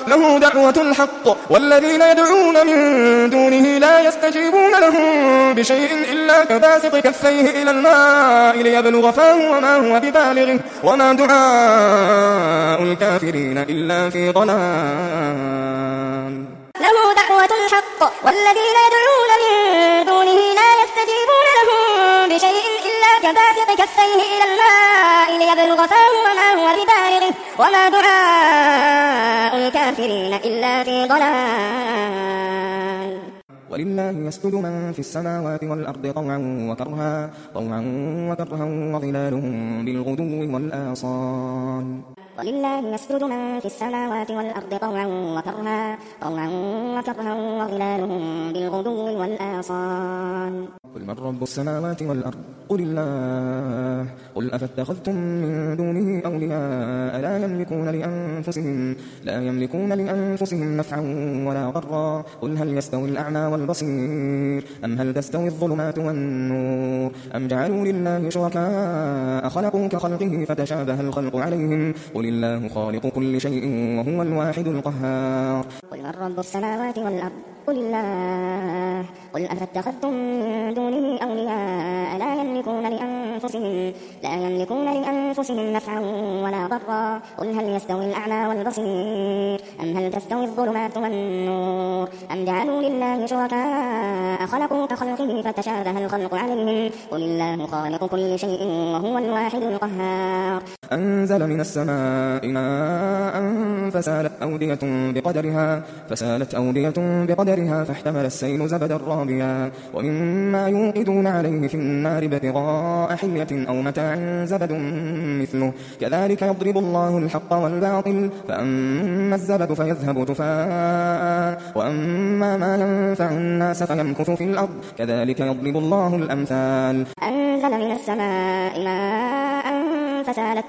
له دعوة الحق والذين يدعون من دونه لا يستجيبون لهم بشيء إلا كباسط كفيه إلى الماء ليبلغ فاه وما هو ببالغه وما دعاء الكافرين إلا في ضلال. له دعوة الحق والذين يدعون من دونه لا يستجيبون لهم بشيء إلا كباسط كفيه إلى الماء ليبلغ فاه وما هو ببالغه وما دعاء الكافرين إلا في ضلال. ولله يسجد من في السماوات والأرض طوعا وكرها وظلالهم بالغدو والآصال. ولله يسجد من في السماوات والأرض طوعا وكرها وظلالهم بالغدو والآصال. قل من رب السماوات والأرض قل الله قل أفاتخذتم من دونه أولياء لا يملكون لأنفسهم نفعا ولا ضرا قل هل يستوي الأعمى والبصير أم هل تستوي الظلمات والنور أم جعلوا لله شركاء خلقوا كخلقه فتشابه الخلق عليهم قل الله خالق كل شيء وهو الواحد القهار. قل من رب السماوات والأرض قل الله قل أفاتخذتم من دونه أولياء لا يملكون لأنفسهم نفعا ولا ضرا قل هل يستوي الأعمى والبصير أم هل تستوي الظلمات والنور أم جعلوا لله شركاء خلقوا كخلقه فتشابه الخلق عليهم قل الله خالق كل شيء وهو الواحد القهار. أنزل من السماء ماء فسالت أودية بقدرها فاحتمل السيل زبدا رابيا ومما يوقدون عليه في النار ابتغاء حلية أو متاع زبد مثله كذلك يضرب الله الحق والباطل فأما الزبد فيذهب جفاء وأما ما ينفع الناس فيمكث في الأرض كذلك يضرب الله الأمثال. أنزل من السماء ماء فسالت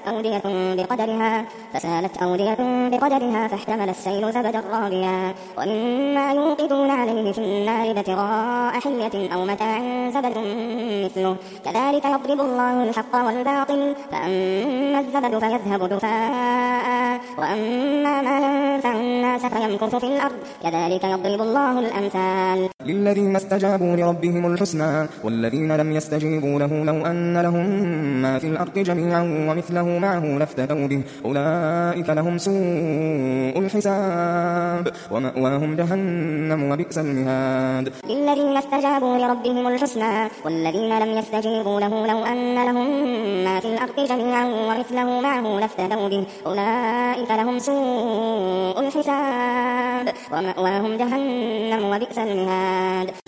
أودية بقدرها فاحتمل السيل زبدا رابيا ومما يوقدون عليه في النار ابتغاء حلية أو متاع زبد مثله كذلك يضرب الله الحق والباطل فأما الزبد فيذهب جفاء وأما ما ينفع الناس فيمكث في الأرض كذلك يضرب الله الأمثال. للذين استجابوا لربهم الحسنى والذين لم يستجيبوا له لو أن لهم ما في الأرض جميعا ومثله معه لافتدوا به أولئك لهم سوء الحساب ومأواهم جهنم وبئس المهاد. للذين استجابوا لربهم الحسنى والذين لم يستجيبوا له لو أن لهم ما في الأرض جميعا ومثله معه لافتدوا به أولئك لهم سوء الحساب ومأواهم جهنم وبئس المهاد.